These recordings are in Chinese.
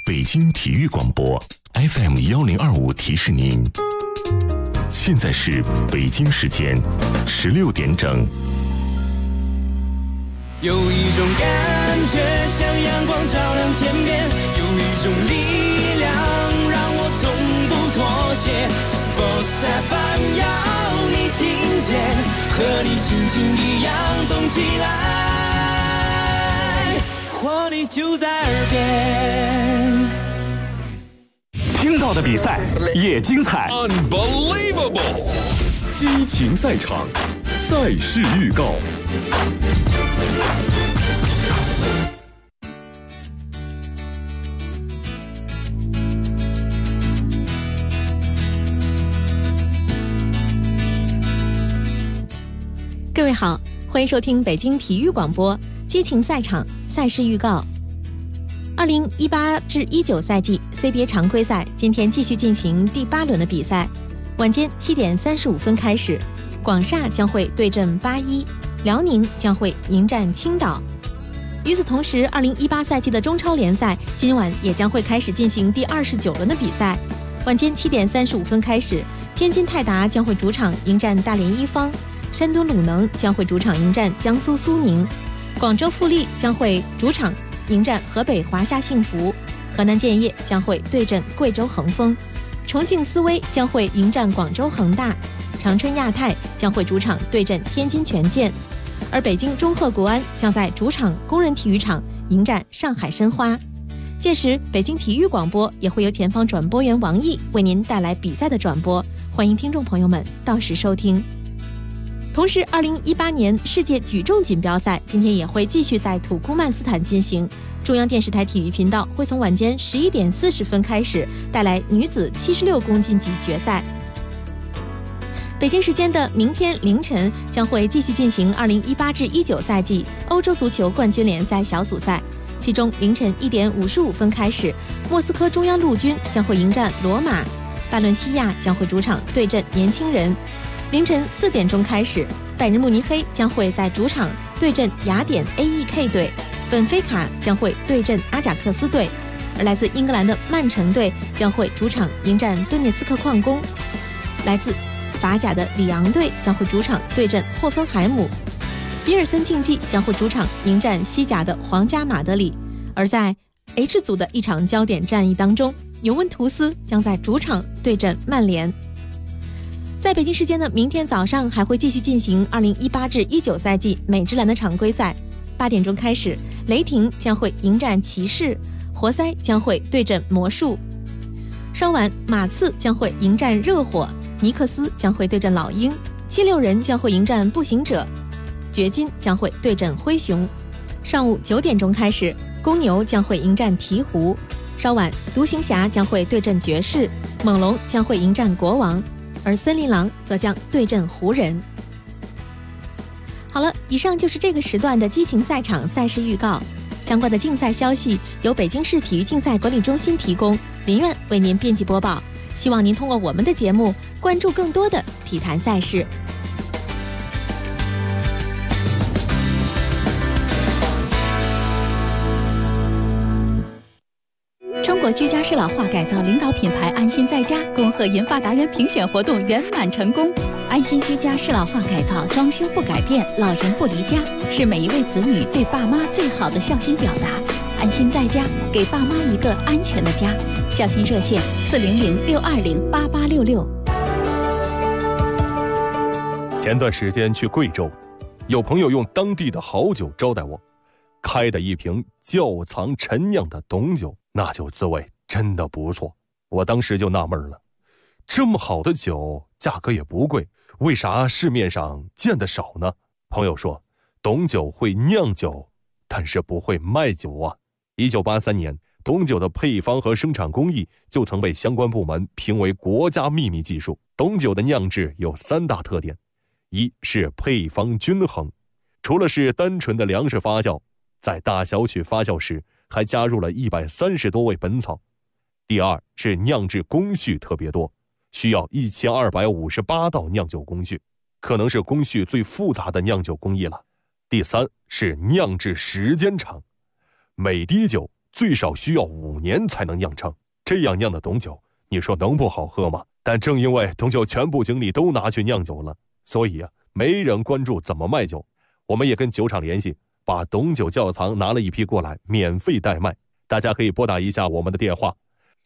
北京体育广播 FM1025提示您，现在是北京时间16点整。 有一种感觉像阳光照亮天边，有一种力量让我从不妥协。Sports FM 要你听见，和你心情一样动起来，活力就在耳边。 听到的比赛也精彩 Unbelievable 激情赛场，赛事预告。 各位好，欢迎收听北京体育广播激情赛场赛事预告。2018至19赛季 CBA 常规赛今天继续进行第8轮的比赛，晚间7点35分开始，广厦将会对阵81，辽宁将会迎战青岛。与此同时，2018赛季的中超联赛今晚也将会开始进行第29轮的比赛，晚间7点35分开始，天津泰达将会主场迎战大连一方，山东鲁能将会主场迎战江苏苏宁，广州富力将会主场迎战河北华夏幸福，河南建业将会对阵贵州恒丰，重庆斯威将会迎战广州恒大，长春亚泰将会主场对阵天津权健，而北京中赫国安将在主场工人体育场迎战上海申花。届时北京体育广播也会由前方转播员王毅为您带来比赛的转播，欢迎听众朋友们到时收听。同时2018年世界举重锦标赛今天也会继续在土库曼斯坦进行，中央电视台体育频道会从晚间11点40分开始带来女子76公斤级决赛。北京时间的明天凌晨将会继续进行2018至19赛季欧洲足球冠军联赛小组赛，其中凌晨1点55分开始，莫斯科中央陆军将会迎战罗马，巴伦西亚将会主场对阵年轻人。凌晨4点钟开始，拜仁慕尼黑将会在主场对阵雅典 AEK 队，本菲卡将会对阵阿贾克斯队，而来自英格兰的曼城队将会主场迎战顿涅茨克矿工，来自法甲的里昂队将会主场对阵霍芬海姆，比尔森竞技将会主场迎战西甲的皇家马德里，而在 H 组的一场焦点战役当中，尤文图斯将在主场对阵曼联。在北京时间的明天早上还会继续进行2018至19赛季美职篮的常规赛，8点钟开始，雷霆将会迎战骑士，活塞将会对阵魔术，稍晚马刺将会迎战热火，尼克斯将会对阵老鹰，76人将会迎战步行者，掘金将会对阵灰熊。上午9点钟开始，公牛将会迎战鹈鹕，稍晚独行侠将会对阵爵士，猛龙将会迎战国王，而森林狼则将对阵湖人。好了，以上就是这个时段的激情赛场赛事预告，相关的竞赛消息由北京市体育竞赛管理中心提供，林苑为您编辑播报，希望您通过我们的节目关注更多的体坛赛事。 中国居家适老化改造领导品牌安心在家恭贺银发达人评选活动圆满成功。安心居家适老化改造，装修不改变，老人不离家，是每一位子女对爸妈最好的孝心表达。安心在家，给爸妈一个安全的家。孝心热线400-620-8866。 前段时间去贵州，有朋友用当地的好酒招待我，开的一瓶窖藏陈酿的董酒，那酒滋味真的不错。我当时就纳闷了，这么好的酒价格也不贵，为啥市面上见得少呢？朋友说，董酒会酿酒，但是不会卖酒啊。1983年，董酒的配方和生产工艺就曾被相关部门评为国家秘密技术。董酒的酿制有3大特点，一是配方均衡，除了是单纯的粮食发酵，在大小曲发酵时还加入了130多味本草。第二是酿制工序特别多，需要1258道酿酒工序，可能是工序最复杂的酿酒工艺了。第三是酿制时间长，每滴酒最少需要5年才能酿成。这样酿的董酒，你说能不好喝吗？但正因为董酒全部精力都拿去酿酒了，所以没人关注怎么卖酒。我们也跟酒厂联系，把董酒窖藏拿了一批过来，免费代卖。大家可以拨打一下我们的电话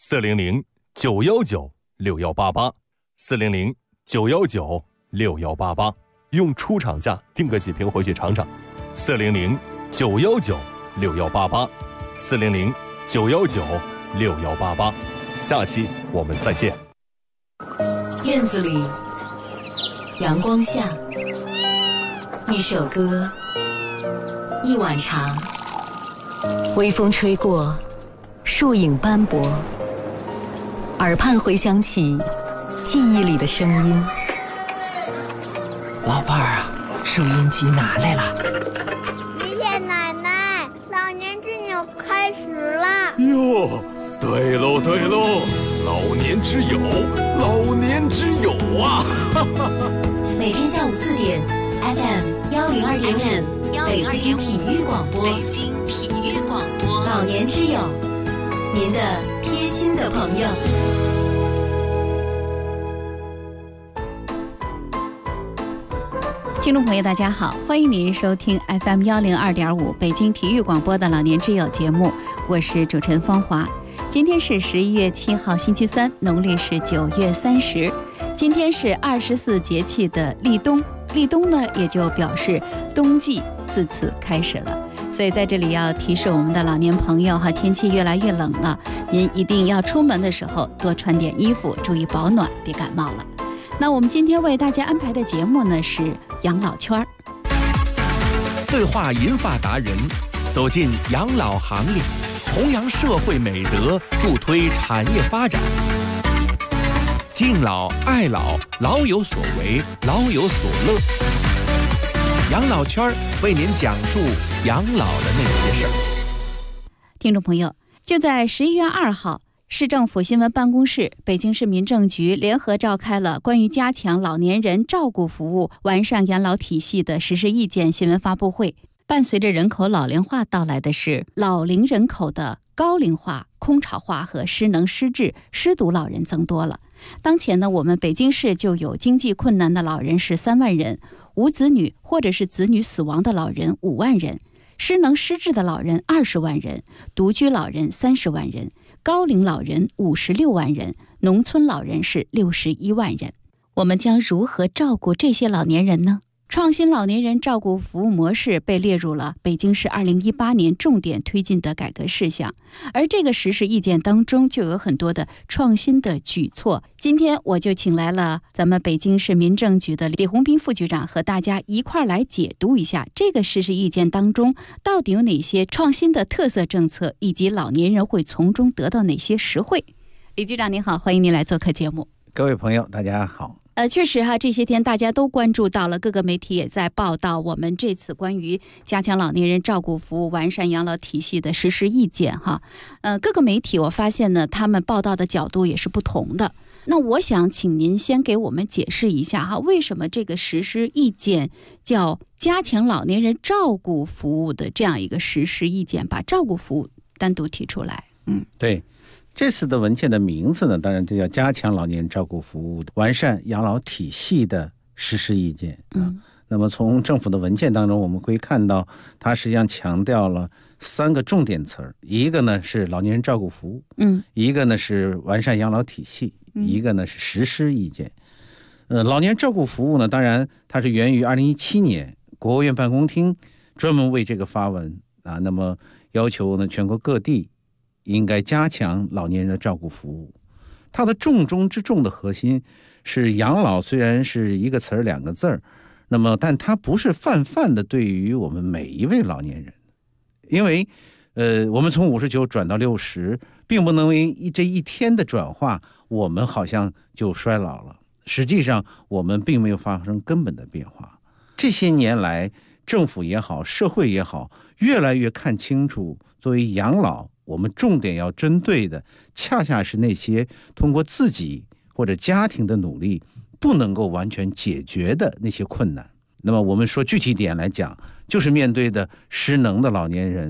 ：400-919-6188，400-919-6188，用出厂价订个几瓶回去尝尝。400-919-6188，400-919-6188。下期我们再见。 院子里，阳光下，一首歌，一碗茶，微风吹过，树影斑驳，耳畔回响起记忆里的声音。 老伴儿啊，收音机拿来了。 爷爷奶奶，老年之友开始了。 哟，对喽对喽，老年之友，老年之友啊！ 每天下午4点 ，FM 102.5，北京体育广播，北京体育广播，老年之友，您的贴心的朋友。听众朋友大家好，欢迎您收听 FM 102.5北京体育广播的老年之友节目，我是主持人芳华。今天是11月7号星期三，农历是9月30。今天是24节气的立冬，立冬呢也就表示冬季自此开始了。所以在这里要提示我们的老年朋友天气越来越冷了，您一定要出门的时候多穿点衣服，注意保暖，别感冒了。那我们今天为大家安排的节目呢是养老圈， 对话银发达人，走进养老行列，弘扬社会美德，助推产业发展。敬老爱老，老有所为，老有所乐。养老圈为您讲述养老的那些事儿。 听众朋友，就在11月2号。市政府新闻办公室、北京市民政局联合召开了关于加强老年人照顾服务、完善养老体系的实施意见新闻发布会。伴随着人口老龄化到来的是老龄人口的高龄化、空巢化和失能失智、失独老人增多了。当前呢，我们北京市就有经济困难的老人是3万人，无子女或者是子女死亡的老人5万人，失能失智的老人20万人，独居老人30万人，高龄老人56万人，农村老人是61万人。我们将如何照顾这些老年人呢？创新老年人照顾服务模式被列入了北京市2018年重点推进的改革事项，而这个实施意见当中就有很多的创新的举措。今天我就请来了咱们北京市民政局的李洪斌副局长，和大家一块来解读一下这个实施意见当中到底有哪些创新的特色政策，以及老年人会从中得到哪些实惠。李局长您好，欢迎您来做客节目。 各位朋友大家好。 确实这些天大家都关注到了，各个媒体也在报道我们这次关于加强老年人照顾服务、完善养老体系的实施意见各个媒体我发现呢，他们报道的角度也是不同的。那我想请您先给我们解释一下为什么这个实施意见叫加强老年人照顾服务的这样一个实施意见，把照顾服务单独提出来。 对。这次的文件的名字呢，当然就叫加强老年人照顾服务、完善养老体系的实施意见那么从政府的文件当中，我们会看到，它实际上强调了3个重点词儿，一个呢是老年人照顾服务，一个呢是完善养老体系，一个呢是实施意见。老年人照顾服务呢，当然它是源于2017年国务院办公厅专门为这个发文那么要求呢全国各地应该加强老年人的照顾服务。它的重中之重的核心是养老，虽然是一个词儿2个字儿，那么但它不是泛泛的对于我们每一位老年人，因为我们从59转到60，并不能为这一天的转化，我们好像就衰老了。实际上我们并没有发生根本的变化。这些年来，政府也好，社会也好，越来越看清楚，作为养老，我们重点要针对的恰恰是那些通过自己或者家庭的努力不能够完全解决的那些困难。那么我们说具体点来讲，就是面对的失能的老年人，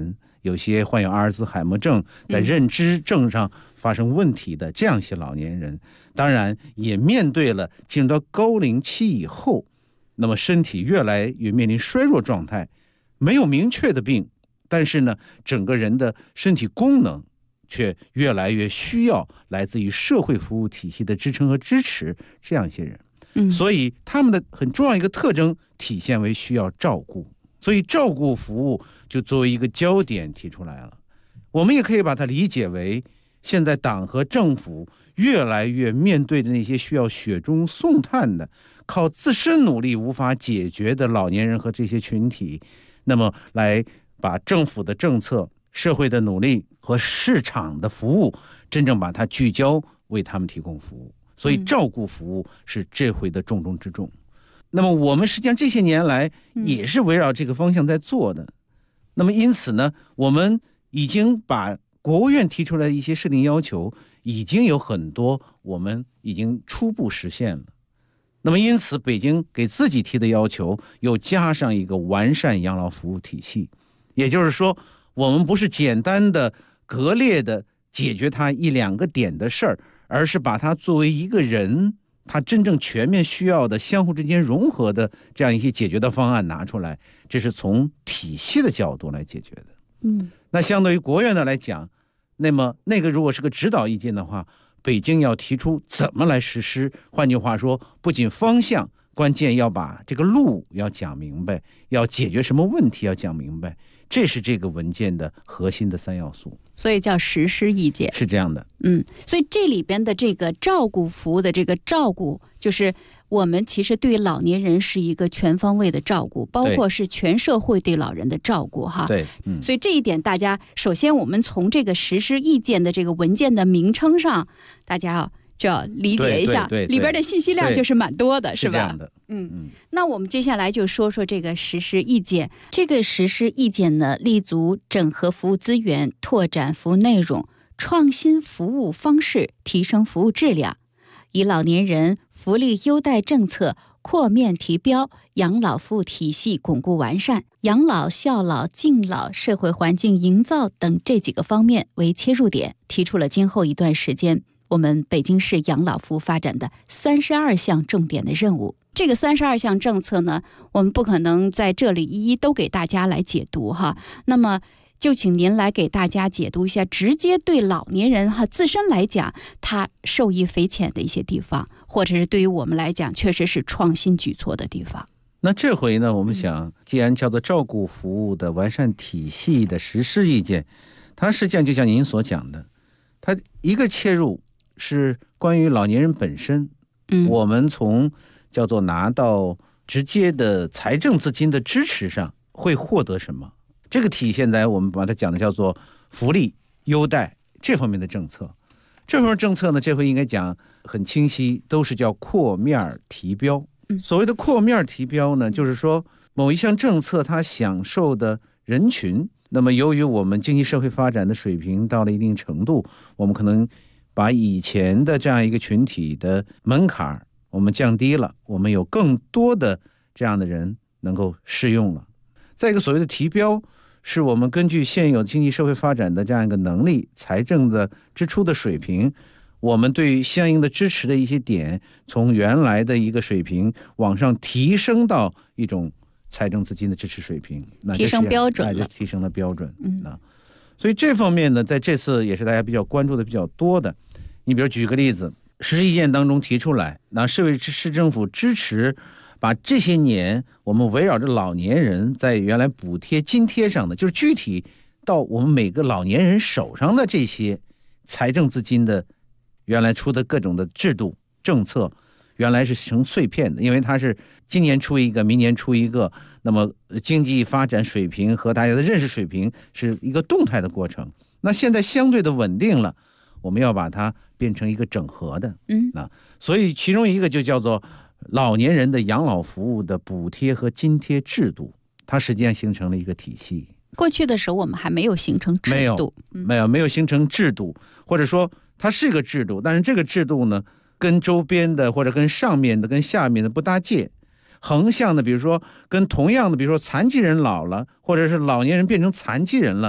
有些患有阿尔兹海默症，在认知症上发生问题的这样一些老年人，当然也面对了进入到高龄期以后，那么身体越来越面临衰弱状态，没有明确的病，但是呢，整个人的身体功能却越来越需要来自于社会服务体系的支撑和支持，这样一些人，所以他们的很重要一个特征体现为需要照顾，所以照顾服务就作为一个焦点提出来了。我们也可以把它理解为，现在党和政府越来越面对的那些需要雪中送炭的、靠自身努力无法解决的老年人和这些群体，那么来把政府的政策、社会的努力和市场的服务真正把它聚焦，为他们提供服务。所以照顾服务是这回的重中之重。那么我们实际上这些年来也是围绕这个方向在做的。那么因此呢，我们已经把国务院提出来的一些设定要求，已经有很多我们已经初步实现了。那么因此北京给自己提的要求又加上一个完善养老服务体系，也就是说我们不是简单的割裂的解决它一两个点的事儿，而是把它作为一个人他真正全面需要的相互之间融合的这样一些解决的方案拿出来，这是从体系的角度来解决的。那相对于国务院的来讲，那么那个如果是个指导意见的话，北京要提出怎么来实施，换句话说，不仅方向，关键要把这个路要讲明白，要解决什么问题要讲明白，这是这个文件的核心的3要素， 所以叫实施意见， 是这样的。 所以这里边的这个照顾服务的这个照顾，就是我们其实对老年人是一个全方位的照顾，包括是全社会对老人的照顾哈。 对， 所以这一点大家首先我们从这个实施意见的这个文件的名称上，大家就要理解一下，里边的信息量就是蛮多的，是吧？ 是这样的。 那我们接下来就说说这个实施意见。这个实施意见呢，立足整合服务资源，拓展服务内容，创新服务方式，提升服务质量，以老年人福利优待政策扩面提标，养老服务体系巩固完善，养老、孝老、敬老、社会环境营造等这几个方面为切入点，提出了今后一段时间我们北京市养老服务发展的32项重点的任务。这个32项政策呢，我们不可能在这里一一都给大家来解读哈。那么就请您来给大家解读一下，直接对老年人自身来讲他受益匪浅的一些地方，或者是对于我们来讲确实是创新举措的地方。 那这回呢，我们想既然叫做照顾服务的完善体系的实施意见，它实际上就像您所讲的，它一个切入是关于老年人本身，我们从叫做拿到直接的财政资金的支持上会获得什么，这个体现在我们把它讲的叫做福利优待这方面的政策。这方面政策呢，这回应该讲很清晰，都是叫扩面提标。所谓的扩面提标呢，就是说某一项政策它享受的人群，那么由于我们经济社会发展的水平到了一定程度，我们可能把以前的这样一个群体的门槛我们降低了，我们有更多的这样的人能够适用了。再一个所谓的提标，是我们根据现有经济社会发展的这样一个能力、财政的支出的水平，我们对于相应的支持的一些点，从原来的一个水平往上提升到一种财政资金的支持水平，那提升标准了， 提升了标准。所以这方面呢，在这次也是大家比较关注的比较多的。你比如举个例子，实施意见当中提出来，那市政府支持把这些年我们围绕着老年人在原来补贴津贴上的，就是具体到我们每个老年人手上的这些财政资金的原来出的各种的制度政策，原来是成碎片的，因为它是今年出一个，明年出一个，那么经济发展水平和大家的认识水平是一个动态的过程。那现在相对的稳定了，我们要把它变成一个整合的，所以其中一个就叫做老年人的养老服务的补贴和津贴制度，它实际上形成了一个体系。 过去的时候我们还没有形成制度， 没有形成制度，或者说它是一个制度，但是这个制度呢，跟周边的或者跟上面的跟下面的不搭界。横向的比如说跟同样的比如说残疾人老了，或者是老年人变成残疾人了，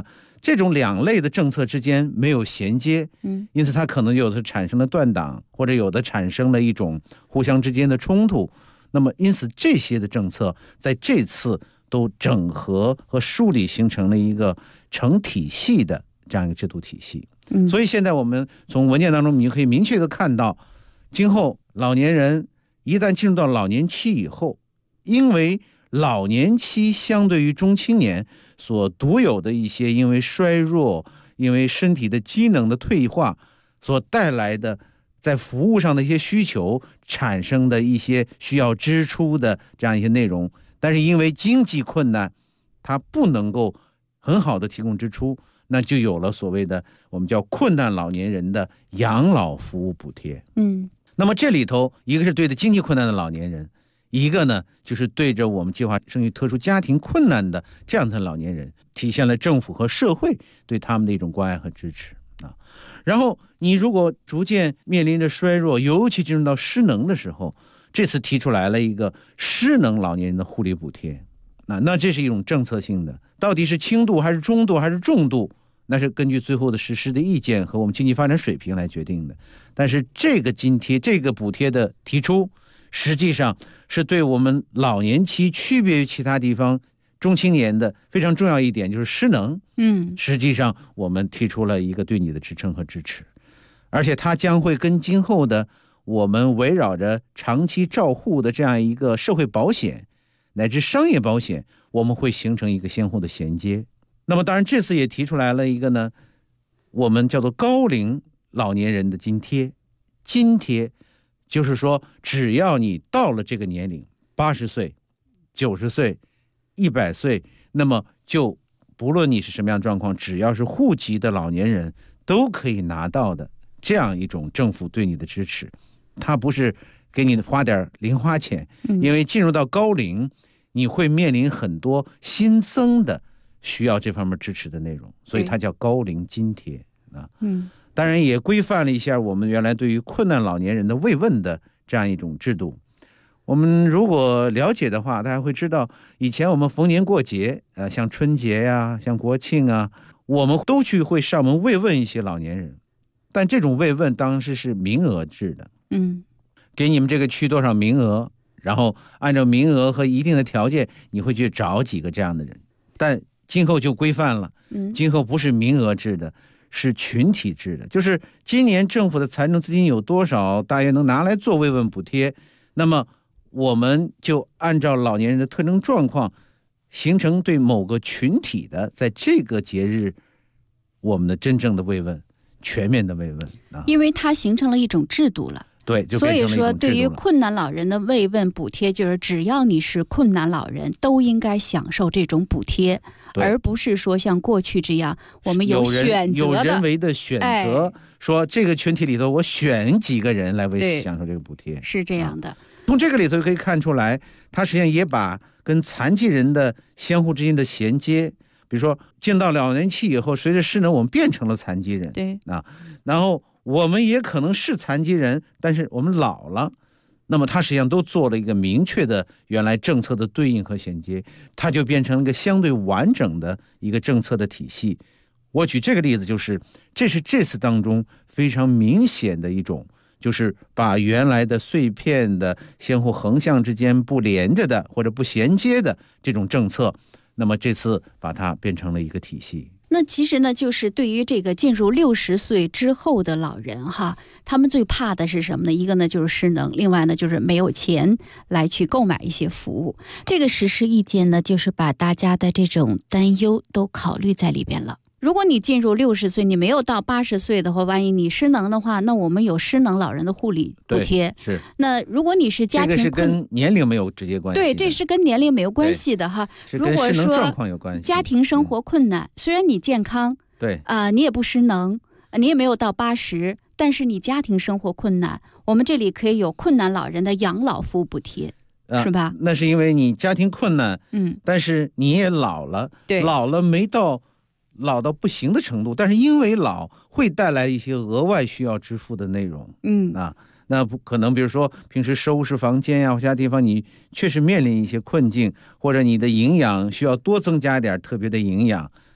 这种两类的政策之间没有衔接，因此它可能有的产生了断档，或者有的产生了一种互相之间的冲突。那么因此这些的政策在这次都整合和梳理，形成了一个成体系的这样一个制度体系。所以现在我们从文件当中你可以明确的看到，今后老年人一旦进入到老年期以后，因为老年期相对于中青年所独有的一些因为衰弱、因为身体的机能的退化所带来的在服务上的一些需求产生的一些需要支出的这样一些内容，但是因为经济困难，它不能够很好的提供支出，那就有了所谓的我们叫困难老年人的养老服务补贴。那么这里头一个是对着经济困难的老年人，一个呢就是对着我们计划生育特殊家庭困难的这样的老年人，体现了政府和社会对他们的一种关爱和支持。然后你如果逐渐面临着衰弱，尤其进入到失能的时候，这次提出来了一个失能老年人的护理补贴。那这是一种政策性的，到底是轻度还是中度还是重度，那是根据最后的实施的意见和我们经济发展水平来决定的。但是这个津贴这个补贴的提出，实际上是对我们老年期区别于其他地方中青年的非常重要一点，就是失能。实际上我们提出了一个对你的支撑和支持，而且它将会跟今后的我们围绕着长期照护的这样一个社会保险乃至商业保险，我们会形成一个相互的衔接。那么当然这次也提出来了一个呢，我们叫做高龄老年人的津贴。津贴就是说只要你到了这个年龄，80岁、90岁、100岁，那么就不论你是什么样的状况，只要是户籍的老年人都可以拿到的这样一种政府对你的支持。它不是给你花点零花钱，因为进入到高龄你会面临很多新增的需要这方面支持的内容，所以它叫高龄津贴。当然也规范了一下我们原来对于困难老年人的慰问的这样一种制度。我们如果了解的话，大家会知道以前我们逢年过节，像春节呀、像国庆啊，我们都会上门慰问一些老年人，但这种慰问当时是名额制的。给你们这个区多少名额，然后按照名额和一定的条件，你会去找几个这样的人。但今后就规范了，今后不是名额制的，是群体制的，就是今年政府的财政资金有多少，大约能拿来做慰问补贴，那么我们就按照老年人的特征状况，形成对某个群体的在这个节日我们的真正的慰问，全面的慰问。 因为它形成了一种制度了。 对， 所以说对于困难老人的慰问补贴，就是只要你是困难老人都应该享受这种补贴，而不是说像过去这样我们有选择的有人为的选择，说这个群体里头我选几个人来为享受这个补贴， 是这样的。 从这个里头可以看出来，它实际上也把跟残疾人的相互之间的衔接，比如说进到老年期以后，随着失能我们变成了残疾人，然后我们也可能是残疾人，但是我们老了，那么它实际上都做了一个明确的原来政策的对应和衔接，它就变成了一个相对完整的一个政策的体系。我举这个例子，就是这是这次当中非常明显的一种，就是把原来的碎片的相互横向之间不连着的或者不衔接的这种政策，那么这次把它变成了一个体系。 那其实呢，就是对于这个进入60岁之后的老人哈，他们最怕的是什么呢？一个呢就是失能，另外呢就是没有钱来去购买一些服务。这个实施意见呢，就是把大家的这种担忧都考虑在里边了。如果你进入60岁，你没有到80岁的话，万一你失能的话，那我们有失能老人的护理补贴。 是。 那如果你是家庭这个是跟年龄没有直接关系。 对，这是跟年龄没有关系的哈。 如果说状况有关系， 家庭生活困难，虽然你健康， 对你也不失能，你也没有到80，但是你家庭生活困难，我们这里可以有困难老人的养老服务补贴。是吧？ 那是因为你家庭困难，但是你也老了，老了没到老到不行的程度，但是因为老会带来一些额外需要支付的内容。那不可能，比如说平时收拾房间呀，或其他地方你确实面临一些困境，或者你的营养需要多增加一点特别的营养，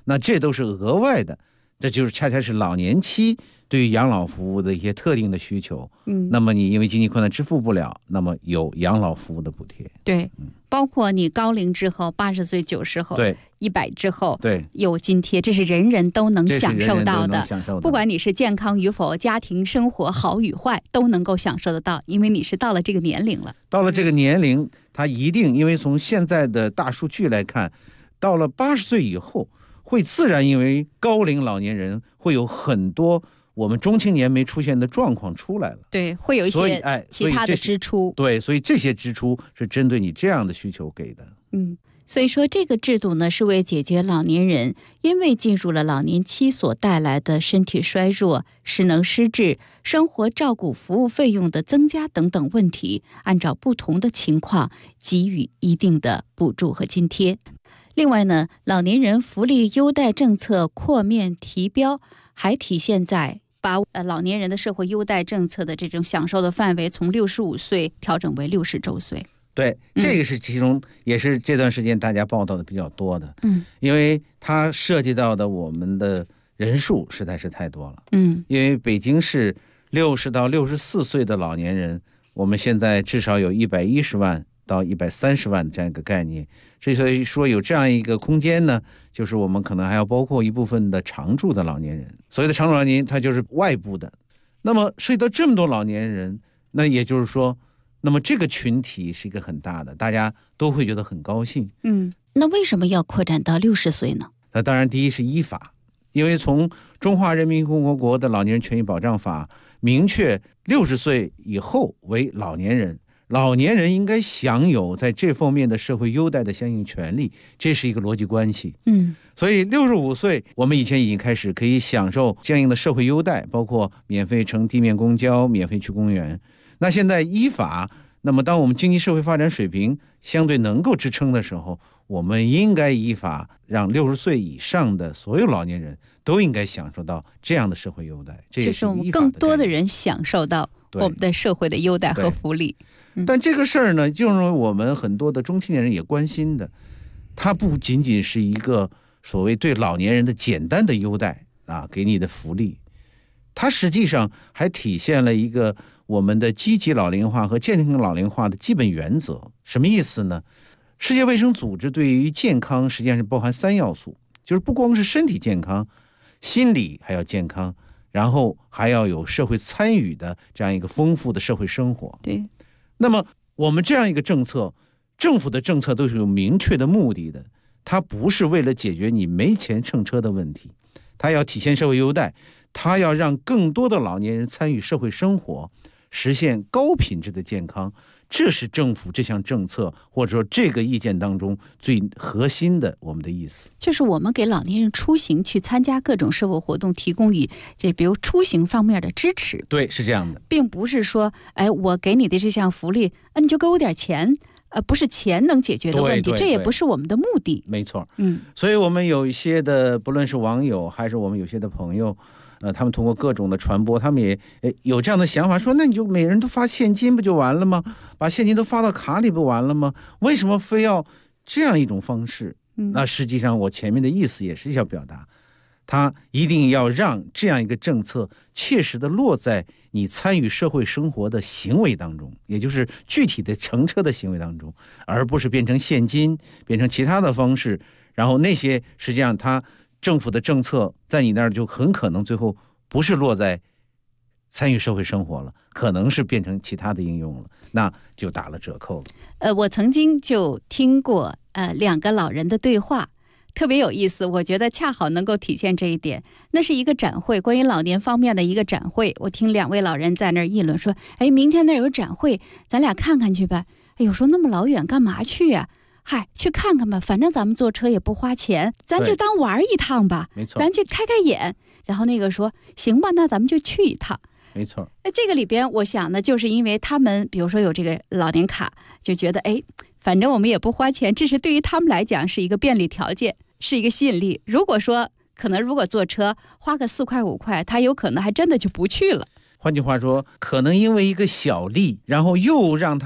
那这都是额外的，这就是恰恰是老年期对于养老服务的一些特定的需求。那么你因为经济困难支付不了，那么有养老服务的补贴。 对，包括你高龄之后，80岁、90后， 对 ，100之后， 对， 有津贴，这是人人都能享受到的。不管你是健康与否，家庭生活好与坏，都能够享受得到，因为你是到了这个年龄了。 到了这个年龄，他一定，因为从现在的大数据来看，到了80岁以后，会自然因为高龄老年人会有很多我们中青年没出现的状况出来了。 对，会有一些其他的支出。 对，所以这些支出是针对你这样的需求给的。 所以说这个制度呢，是为解决老年人因为进入了老年期所带来的身体衰弱、失能失智、生活照顾服务费用的增加等等问题，按照不同的情况给予一定的补助和津贴。另外呢，老年人福利优待政策扩面提标，还体现在把老年人的社会优待政策的这种享受的范围从65岁调整为60周岁。 对，这个是其中也是这段时间大家报道的比较多的。因为它涉及到的我们的人数实在是太多了。因为北京市60到64岁的老年人，我们现在至少有110万到130万这样一个概念。所以说有这样一个空间呢，就是我们可能还要包括一部分的常住的老年人。所谓的常住老年人，他就是外部的。那么涉及到这么多老年人，那也就是说，那么这个群体是一个很大的，大家都会觉得很高兴。 那为什么要扩展到60岁呢？ 那当然，第一是依法，因为从中华人民共和国的老年人权益保障法明确，60岁以后为老年人，老年人应该享有在这方面的社会优待的相应权利，这是一个逻辑关系。所以65岁，我们以前已经开始可以享受相应的社会优待，包括免费乘地面公交、免费去公园。那现在依法，那么当我们经济社会发展水平相对能够支撑的时候，我们应该依法让60岁以上的所有老年人都应该享受到这样的社会优待。这也是我们更多的人享受到我们的社会的优待和福利。 但这个事儿呢，就是我们很多的中青年人也关心的，它不仅仅是一个所谓对老年人的简单的优待给你的福利，它实际上还体现了一个我们的积极老龄化和健康老龄化的基本原则。什么意思呢？世界卫生组织对于健康实际上是包含3要素，就是不光是身体健康，心理还要健康，然后还要有社会参与的这样一个丰富的社会生活。 对。 那么我们这样一个政策，政府的政策都是有明确的目的的，它不是为了解决你没钱乘车的问题，它要体现社会优待，它要让更多的老年人参与社会生活，实现高品质的健康。这是政府这项政策或者说这个意见当中最核心的我们的意思， 就是我们给老年人出行去参加各种社会活动提供以比如出行方面的支持。 对，是这样的， 并不是说我给你的这项福利你就给我点钱，不是钱能解决的问题，这也不是我们的目的。 没错。所以我们有一些的不论是网友还是我们有些的朋友，他们通过各种的传播，他们也有这样的想法，说那你就每人都发现金不就完了吗？把现金都发到卡里不完了吗？为什么非要这样一种方式？那实际上我前面的意思也是要表达，他一定要让这样一个政策切实的落在你参与社会生活的行为当中，也就是具体的乘车的行为当中，而不是变成现金，变成其他的方式，然后那些实际上他政府的政策在你那儿就很可能最后不是落在参与社会生活了，可能是变成其他的应用了，那就打了折扣了。 我曾经就听过2个老人的对话，特别有意思，我觉得恰好能够体现这一点。那是一个展会，关于老年方面的一个展会，我听2位老人在那儿议论说，明天那有展会，咱俩看看去吧。我说那么老远干嘛去呀？嗨，去看看吧，反正咱们坐车也不花钱，咱就当玩一趟吧。 没错， 咱去开开眼。然后那个说行吧，那咱们就去一趟。 没错。 这个里边我想呢，就是因为他们比如说有这个老年卡，就觉得反正我们也不花钱，这是对于他们来讲是一个便利条件，是一个吸引力。如果说如果坐车花个4块5块，他有可能还真的就不去了。 换句话说，可能因为一个小利，然后又让他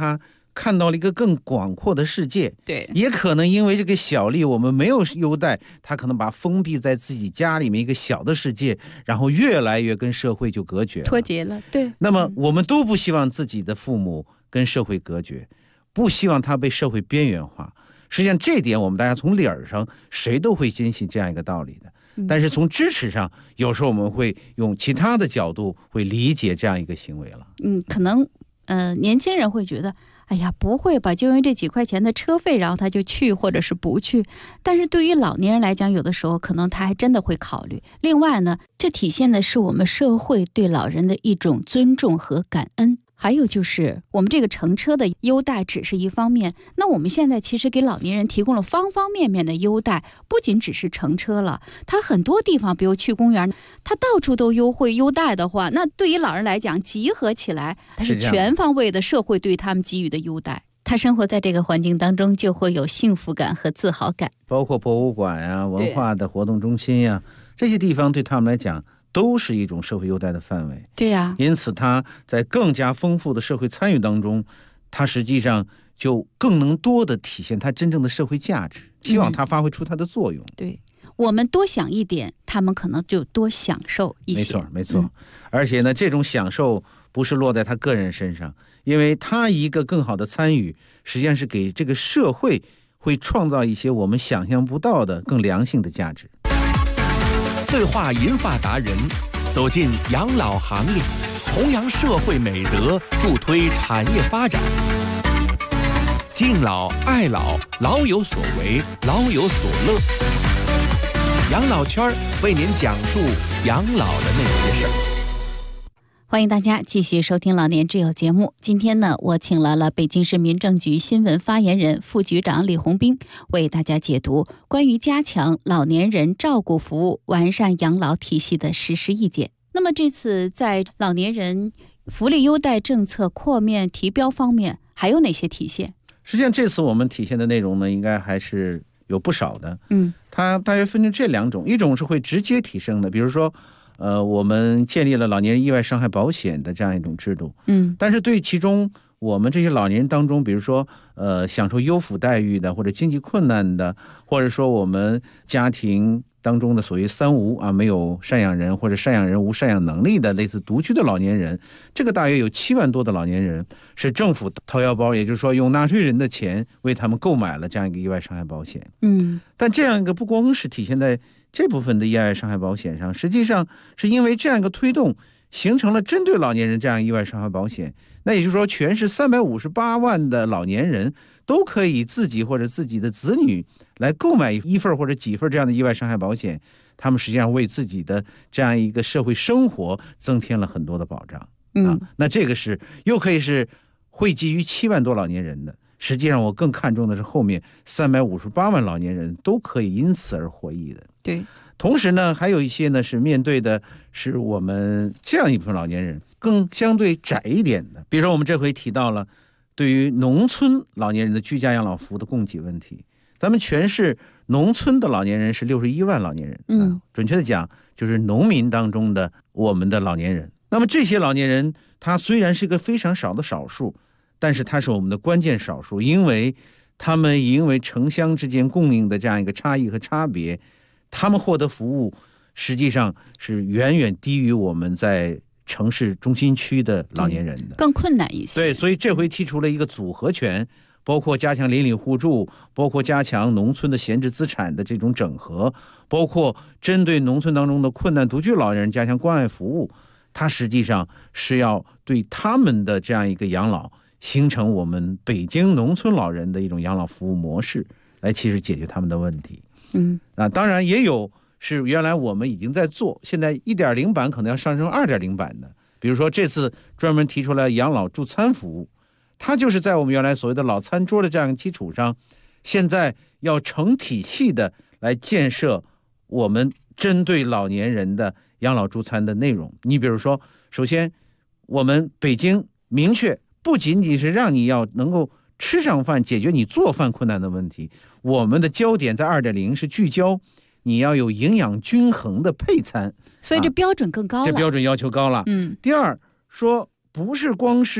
看到了一个更广阔的世界。 对， 也可能因为这个小利，我们没有优待，他可能把封闭在自己家里面一个小的世界，然后越来越跟社会就隔绝了， 脱节了。对， 那么我们都不希望自己的父母跟社会隔绝，不希望他被社会边缘化。实际上这点我们大家从理儿上谁都会坚信这样一个道理的，但是从支持上有时候我们会用其他的角度会理解这样一个行为了。 可能年轻人会觉得哎呀不会吧，就因为这几块钱的车费然后他就去或者是不去，但是对于老年人来讲，有的时候可能他还真的会考虑。另外呢，这体现的是我们社会对老人的一种尊重和感恩。还有就是我们这个乘车的优待只是一方面，那我们现在其实给老年人提供了方方面面的优待，不仅只是乘车了，它很多地方比如去公园，它到处都优惠优待的话，那对于老人来讲集合起来，它是全方位的社会对他们给予的优待，他生活在这个环境当中就会有幸福感和自豪感。 包括博物馆呀、文化的活动中心呀，这些地方对他们来讲都是一种社会优待的范围。 对呀， 因此他在更加丰富的社会参与当中，他实际上就更能多的体现他真正的社会价值，希望他发挥出他的作用。 对，我们多想一点，他们可能就多享受一些。 没错。而且呢，这种享受不是落在他个人身上，因为他一个更好的参与，实际上是给这个社会会创造一些我们想象不到的更良性的价值。 对话银发达人，走进养老行列，弘扬社会美德，助推产业发展。敬老爱老，老有所为，老有所乐。养老圈为您讲述养老的那些事儿。 欢迎大家继续收听老年之友节目。今天呢，我请来了北京市民政局新闻发言人、副局长李红斌，为大家解读关于加强老年人照顾服务、完善养老体系的实施意见。那么这次在老年人福利优待政策扩面提标方面，还有哪些体现？ 实际上这次我们体现的内容呢，应该还是有不少的。它大约分成这两种，一种是会直接提升的，比如说我们建立了老年人意外伤害保险的这样一种制度。但是对其中我们这些老年人当中，比如说享受优抚待遇的，或者经济困难的，或者说我们家庭当中的所谓三无啊，没有赡养人或者赡养人无赡养能力的类似独居的老年人，这个大约有7万多的老年人是政府掏腰包，也就是说用纳税人的钱为他们购买了这样一个意外伤害保险。但这样一个不光是体现在这部分的意外伤害保险上，实际上是因为这样一个推动，形成了针对老年人这样意外伤害保险。那也就是说，全市358万的老年人都可以自己或者自己的子女来购买一份或者几份这样的意外伤害保险，他们实际上为自己的这样一个社会生活增添了很多的保障。那这个是又可以是惠及于7万多老年人的。实际上我更看重的是后面358万老年人都可以因此而获益的。 对， 同时呢，还有一些呢是面对的是我们这样一部分老年人更相对窄一点的，比如说我们这回提到了对于农村老年人的居家养老服务的供给问题。咱们全市农村的老年人是61万老年人，准确的讲就是农民当中的我们的老年人。那么这些老年人他虽然是个非常少的少数，但是它是我们的关键少数，因为他们因为城乡之间供应的这样一个差异和差别，他们获得服务实际上是远远低于我们在城市中心区的老年人的， 更困难一些。 对，所以这回提出了一个组合拳，包括加强邻里互助，包括加强农村的闲置资产的这种整合，包括针对农村当中的困难独居老人加强关爱服务。它实际上是要对他们的这样一个养老形成我们北京农村老人的一种养老服务模式，来其实解决他们的问题。当然也有是原来我们已经在做，现在1.0版可能要上升2.0版的，比如说这次专门提出来养老助餐服务，它就是在我们原来所谓的老餐桌的这样一个基础上，现在要成体系的来建设我们针对老年人的养老助餐的内容。你比如说，首先我们北京明确不仅仅是让你要能够吃上饭，解决你做饭困难的问题，我们的焦点在2.0是聚焦你要有营养均衡的配餐， 所以这标准更高了， 这标准要求高了。第二说不是光是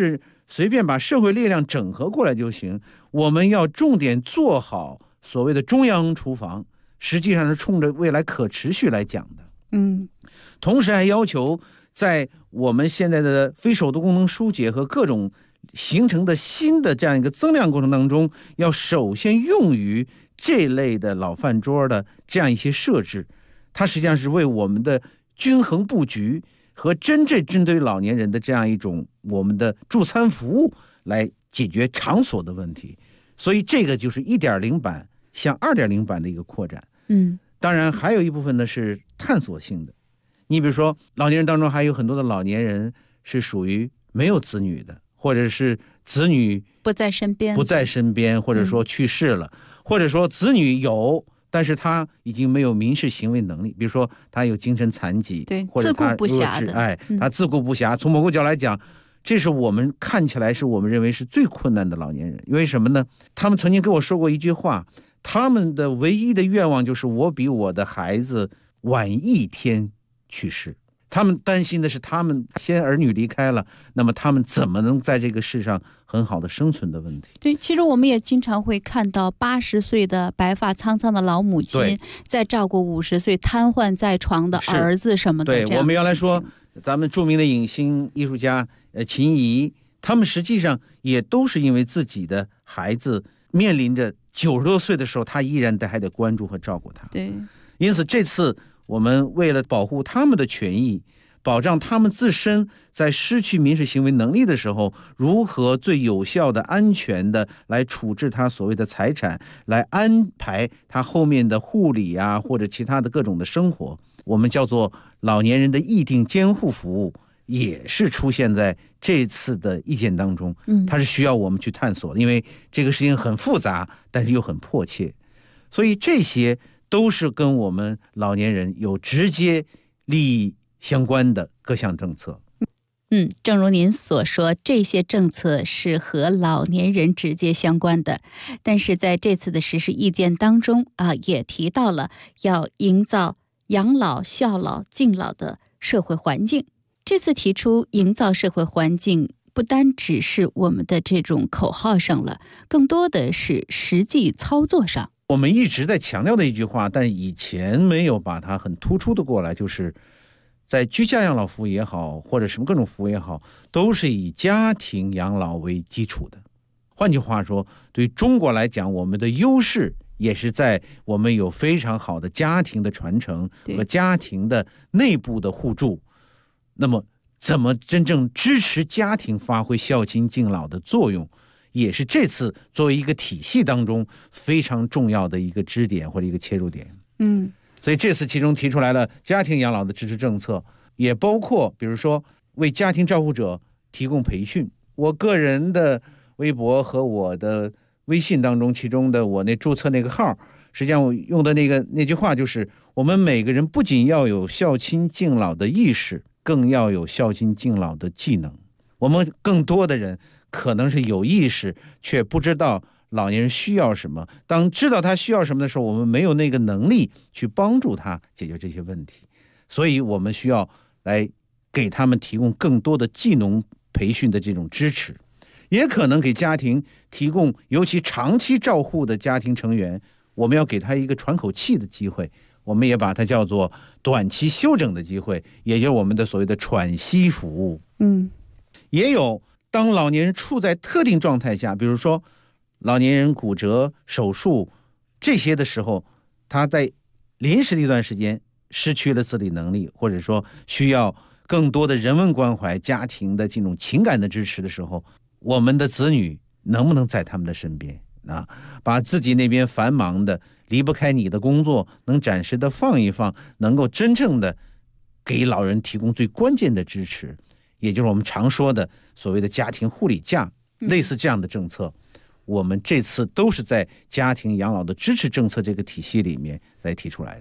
随便把社会力量整合过来就行，我们要重点做好所谓的中央厨房，实际上是冲着未来可持续来讲的。同时还要求在我们现在的非手动功能疏解和各种形成的新的这样一个增量过程当中，要首先用于这类的老饭桌的这样一些设置，它实际上是为我们的均衡布局和真正针对老年人的这样一种我们的助餐服务来解决场所的问题。所以这个就是 1.0 版向 2.0 版的一个扩展。当然还有一部分呢是探索性的，你比如说老年人当中还有很多的老年人是属于没有子女的，或者是子女不在身边， 或者说去世了，或者说子女有，但是他已经没有民事行为能力，比如说他有精神残疾， 对， 或者他自顾不暇的， 他自顾不暇。从某个角度来讲，这是我们看起来是我们认为是最困难的老年人。因为什么呢？他们曾经跟我说过一句话，他们的唯一的愿望就是我比我的孩子晚1天去世。他们担心的是他们先儿女离开了，那么他们怎么能在这个世上很好的生存的问题。 对，其实我们也经常会看到80岁的白发苍苍的老母亲在照顾50岁瘫痪在床的儿子什么的。 对，我们原来说咱们著名的影星艺术家秦怡，他们实际上也都是因为自己的孩子面临着90多岁的时候，他依然还得关注和照顾他。 对， 因此这次我们为了保护他们的权益，保障他们自身在失去民事行为能力的时候，如何最有效的、安全的来处置他所谓的财产，来安排他后面的护理啊，或者其他的各种的生活，我们叫做老年人的议定监护服务，也是出现在这次的意见当中。它是需要我们去探索的，因为这个事情很复杂，但是又很迫切，所以这些都是跟我们老年人有直接利益相关的各项政策。 正如您所说，这些政策是和老年人直接相关的，但是在这次的实施意见当中也提到了要营造养老、孝老、敬老的社会环境。这次提出营造社会环境，不单只是我们的这种口号上了，更多的是实际操作上。 我们一直在强调的一句话，但以前没有把它很突出的过来，就是在居家养老服务也好，或者什么各种服务也好，都是以家庭养老为基础的。换句话说，对中国来讲，我们的优势也是在我们有非常好的家庭的传承和家庭的内部的互助。那么怎么真正支持家庭发挥孝亲敬老的作用，也是这次作为一个体系当中非常重要的一个支点或者一个切入点。所以这次其中提出来了家庭养老的支持政策，也包括比如说为家庭照顾者提供培训。我个人的微博和我的微信当中，其中的我那注册那个号，实际上我用的那句话就是，我们每个人不仅要有孝亲敬老的意识，更要有孝亲敬老的技能。我们更多的人可能是有意识，却不知道老年人需要什么。当知道他需要什么的时候，我们没有那个能力去帮助他解决这些问题。所以我们需要来给他们提供更多的技能培训的这种支持，也可能给家庭提供，尤其长期照护的家庭成员，我们要给他一个喘口气的机会，我们也把它叫做短期休整的机会，也就是我们的所谓的喘息服务。也有当老年人处在特定状态下，比如说老年人骨折手术这些的时候，他在临时的一段时间失去了自理能力，或者说需要更多的人文关怀、家庭的这种情感的支持的时候，我们的子女能不能在他们的身边把自己那边繁忙的离不开你的工作能暂时的放一放，能够真正的给老人提供最关键的支持，也就是我们常说的所谓的家庭护理假，类似这样的政策，我们这次都是在家庭养老的支持政策这个体系里面来提出来的。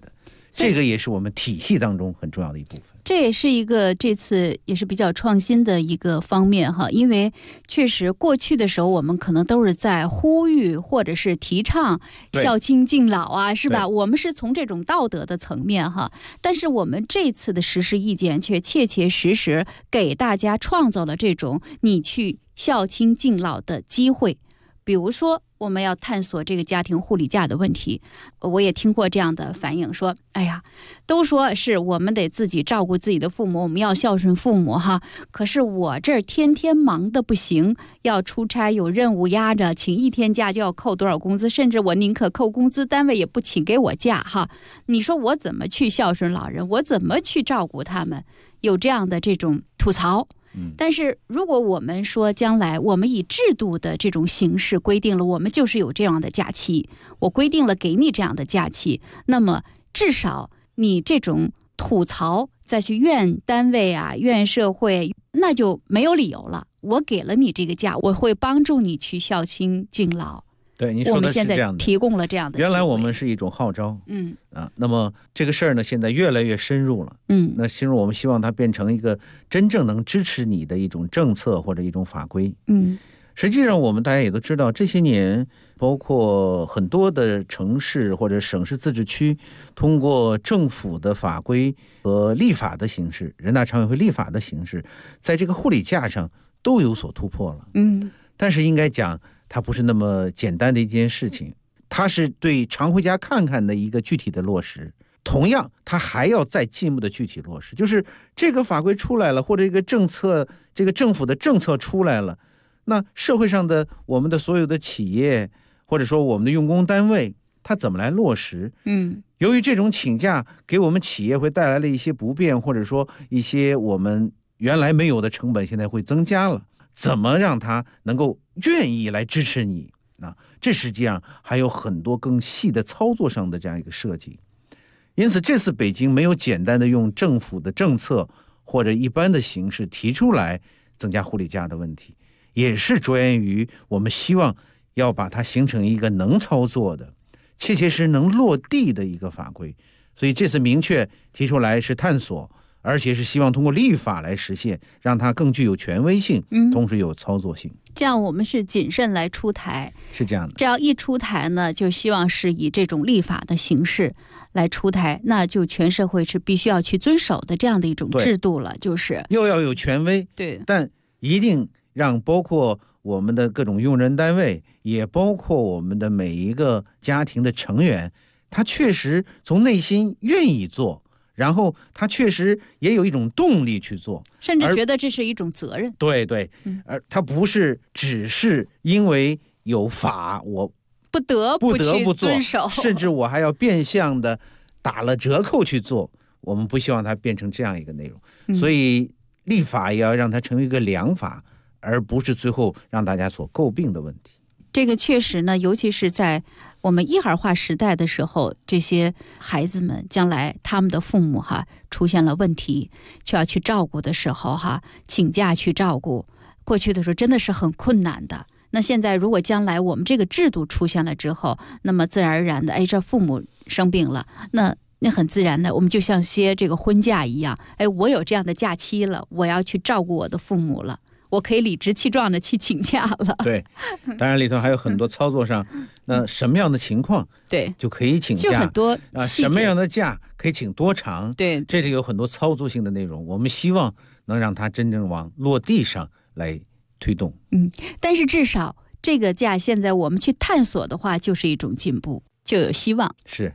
这个也是我们体系当中很重要的一部分。 这也是一个这次也是比较创新的一个方面哈，因为确实过去的时候我们可能都是在呼吁或者是提倡孝亲敬老啊，是吧？我们是从这种道德的层面哈，但是我们这次的实施意见却切切实实给大家创造了这种你去孝亲敬老的机会。比如说我们要探索这个家庭护理假的问题，我也听过这样的反应，说哎呀，都说是我们得自己照顾自己的父母，我们要孝顺父母哈，可是我这儿天天忙得不行，要出差有任务压着，请1天假就要扣多少工资，甚至我宁可扣工资，单位也不请给我假哈。你说我怎么去孝顺老人，我怎么去照顾他们？有这样的这种吐槽。但是如果我们说将来我们以制度的这种形式规定了，我们就是有这样的假期，我规定了给你这样的假期，那么至少你这种吐槽再去怨单位啊怨社会，那就没有理由了。我给了你这个假，我会帮助你去孝亲敬老。 对，你说的是这样的。我们现在提供了这样的机会。 原来我们是一种号召，那么这个事儿呢，现在越来越深入了，那深入我们希望它变成一个真正能支持你的一种政策或者一种法规，实际上我们大家也都知道，这些年包括很多的城市或者省市自治区，通过政府的法规和立法的形式，人大常委会立法的形式，在这个护理假上都有所突破了，但是应该讲它不是那么简单的一件事情，它是对常回家看看的一个具体的落实。同样它还要再进一步的具体落实，就是这个法规出来了，或者一个政策，这个政府的政策出来了，那社会上的我们的所有的企业或者说我们的用工单位，它怎么来落实？由于这种请假给我们企业会带来了一些不便，或者说一些我们原来没有的成本现在会增加了，怎么让他能够愿意来支持你？这实际上还有很多更细的操作上的这样一个设计。因此这次北京没有简单的用政府的政策或者一般的形式提出来增加护理假的问题，也是着眼于我们希望要把它形成一个能操作的切切实实能落地的一个法规。所以这次明确提出来是探索，而且是希望通过立法来实现，让它更具有权威性，同时有操作性。 这样我们是谨慎来出台， 是这样的。 这样一出台呢，就希望是以这种立法的形式来出台，那就全社会是必须要去遵守的这样的一种制度了，就是又要有权威， 对， 但一定让包括我们的各种用人单位，也包括我们的每一个家庭的成员，他确实从内心愿意做，然后他确实也有一种动力去做， 甚至觉得这是一种责任。 对对，而他不是只是因为有法我不得不去遵守， 甚至我还要变相的打了折扣去做。我们不希望它变成这样一个内容，所以立法也要让它成为一个良法，而不是最后让大家所诟病的问题。 这个确实呢，尤其是在我们一孩化时代的时候，这些孩子们将来他们的父母出现了问题，就要去照顾的时候请假去照顾，过去的时候真的是很困难的。那现在如果将来我们这个制度出现了之后，那么自然而然的，这父母生病了，那很自然的，我们就像歇这个婚假一样，我有这样的假期了，我要去照顾我的父母了，我可以理直气壮的去请假了。 对，当然里头还有很多操作上，那什么样的情况对就可以请假， 就很多什么样的假可以请多长， 对， 这里有很多操作性的内容，我们希望能让它真正往落地上来推动。 但是至少这个假现在我们去探索的话，就是一种进步，就有希望。 是。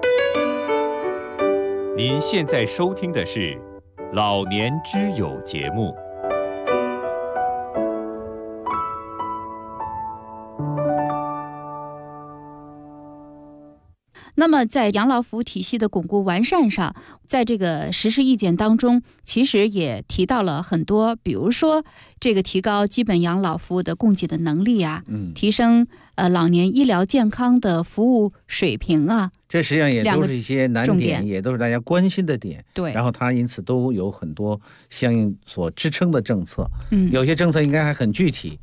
您现在收听的是《老年之友》节目。 那么在养老服务体系的巩固完善上，在这个实施意见当中，其实也提到了很多，比如说这个提高基本养老服务的供给的能力啊，提升老年医疗健康的服务水平啊， 这实际上也都是一些难点，也都是大家关心的点。 对， 然后它因此都有很多相应所支撑的政策。有些政策应该还很具体，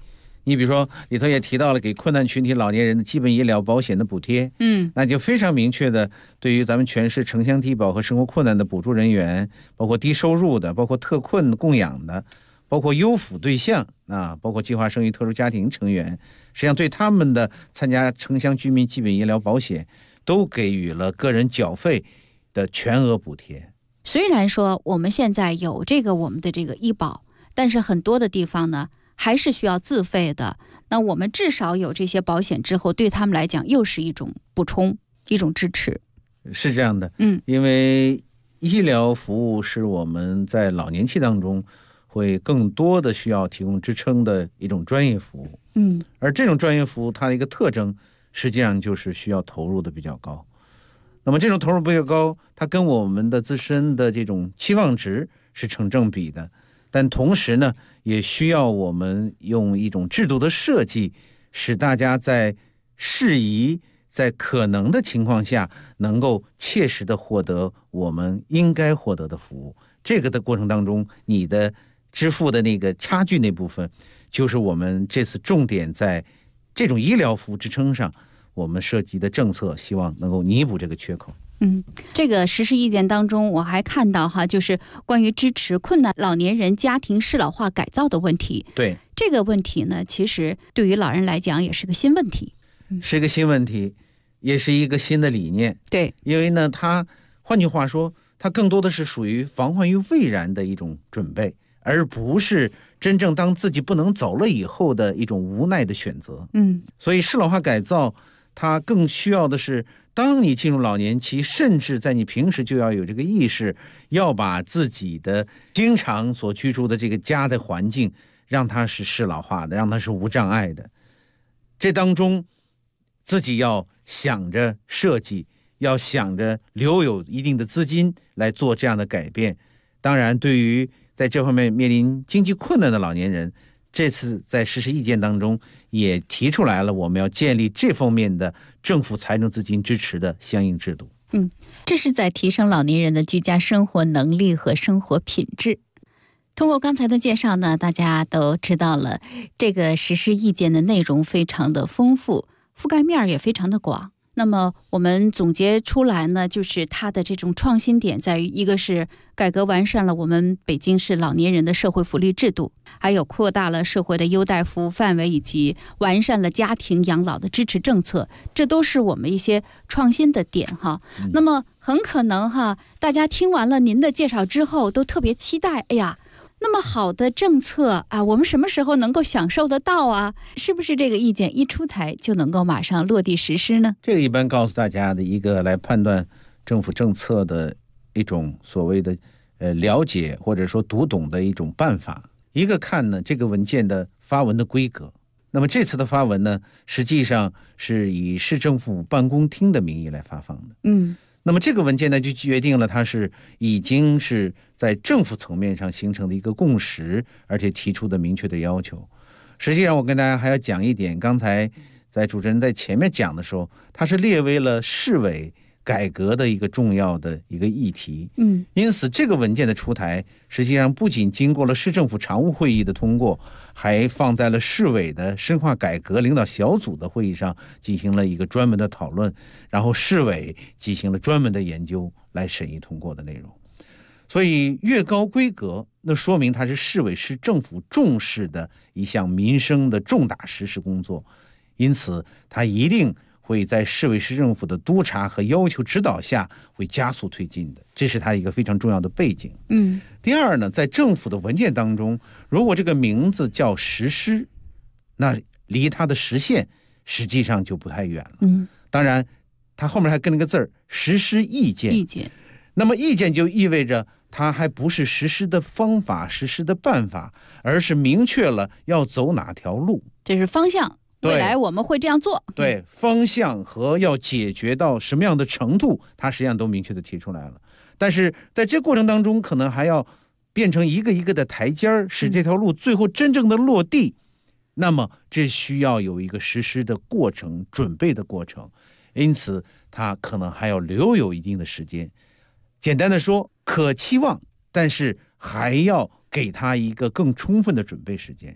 你比如说里头也提到了给困难群体老年人的基本医疗保险的补贴，那就非常明确的对于咱们全市城乡低保和生活困难的补助人员，包括低收入的，包括特困供养的，包括优抚对象包括计划生育特殊家庭成员，实际上对他们的参加城乡居民基本医疗保险都给予了个人缴费的全额补贴。 虽然说我们现在有我们的这个医保，但是很多的地方呢还是需要自费的。那我们至少有这些保险之后，对他们来讲又是一种补充，一种支持。 是这样的，因为医疗服务是我们在老年期当中会更多的需要提供支撑的一种专业服务。而这种专业服务它的一个特征，实际上就是需要投入的比较高。那么这种投入比较高，它跟我们的自身的这种期望值是成正比的。但同时呢，也需要我们用一种制度的设计，使大家在适宜、在可能的情况下，能够切实的获得我们应该获得的服务。这个的过程当中，你的支付的那个差距那部分，就是我们这次重点在这种医疗服务支撑上，我们设计的政策，希望能够弥补这个缺口。 这个实施意见当中，我还看到就是关于支持困难老年人家庭适老化改造的问题。 对这个问题呢，其实对于老人来讲也是个新问题， 是个新问题，也是一个新的理念。 对， 因为呢，它换句话说，它更多的是属于防患于未然的一种准备，而不是真正当自己不能走了以后的一种无奈的选择。所以适老化改造，它更需要的是，当你进入老年期，甚至在你平时就要有这个意识，要把自己的经常所居住的这个家的环境，让它是适老化的，让它是无障碍的。这当中，自己要想着设计，要想着留有一定的资金来做这样的改变。当然，对于在这方面面临经济困难的老年人，这次在实施意见当中也提出来了，我们要建立这方面的政府财政资金支持的相应制度。 这是在提升老年人的居家生活能力和生活品质。通过刚才的介绍呢，大家都知道了这个实施意见的内容非常的丰富，覆盖面也非常的广。那么我们总结出来呢，就是它的这种创新点在于，一个是改革完善了我们北京市老年人的社会福利制度，还有扩大了社会的优待服务范围，以及完善了家庭养老的支持政策，这都是我们一些创新的点那么很可能大家听完了您的介绍之后，都特别期待，哎呀，那么好的政策我们什么时候能够享受得到啊？是不是这个意见一出台就能够马上落地实施呢？ 这个一般告诉大家的一个来判断政府政策的一种所谓的了解或者说读懂的一种办法。一个看呢这个文件的发文的规格。那么这次的发文呢，实际上是以市政府办公厅的名义来发放的。那么这个文件呢，就决定了它是已经是在政府层面上形成的一个共识，而且提出的明确的要求。实际上我跟大家还要讲一点，刚才在主持人在前面讲的时候，它是列为了市委改革的一个重要的一个议题。因此这个文件的出台，实际上不仅经过了市政府常务会议的通过，还放在了市委的深化改革领导小组的会议上进行了一个专门的讨论，然后市委进行了专门的研究来审议通过的内容。所以越高规格，那说明它是市委市政府重视的一项民生的重大实施工作，因此它一定会在市委市政府的督查和要求指导下会加速推进的，这是它一个非常重要的背景。第二呢，在政府的文件当中，如果这个名字叫实施，那离它的实现实际上就不太远了。当然它后面还跟了个字儿，实施意见。那么意见就意味着它还不是实施的方法、实施的办法，而是明确了要走哪条路， 这是方向，未来我们会这样做。 对，方向和要解决到什么样的程度，它实际上都明确的提出来了。但是在这过程当中，可能还要变成一个一个的台阶儿，使这条路最后真正的落地。那么这需要有一个实施的过程、准备的过程，因此它可能还要留有一定的时间。简单的说，可期望，但是还要给他一个更充分的准备时间。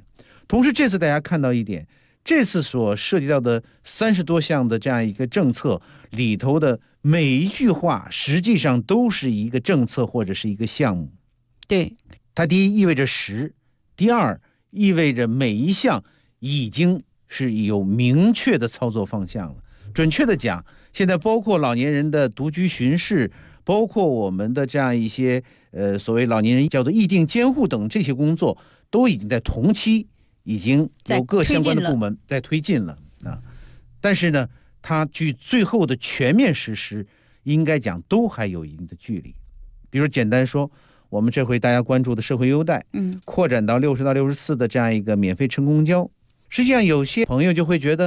同时，这次大家看到一点，这次所涉及到的30多项的这样一个政策里头的每一句话，实际上都是一个政策或者是一个项目。 对， 它第一意味着实，第二意味着每一项已经是有明确的操作方向了。准确的讲，现在包括老年人的独居巡视，包括我们的这样一些所谓老年人叫做议定监护等这些工作，都已经在同期已经有各相关的部门在推进了啊。但是呢，它距最后的全面实施，应该讲都还有一定的距离。比如简单说，我们这回大家关注的社会优待，扩展到60到64的这样一个免费乘公交，实际上有些朋友就会觉得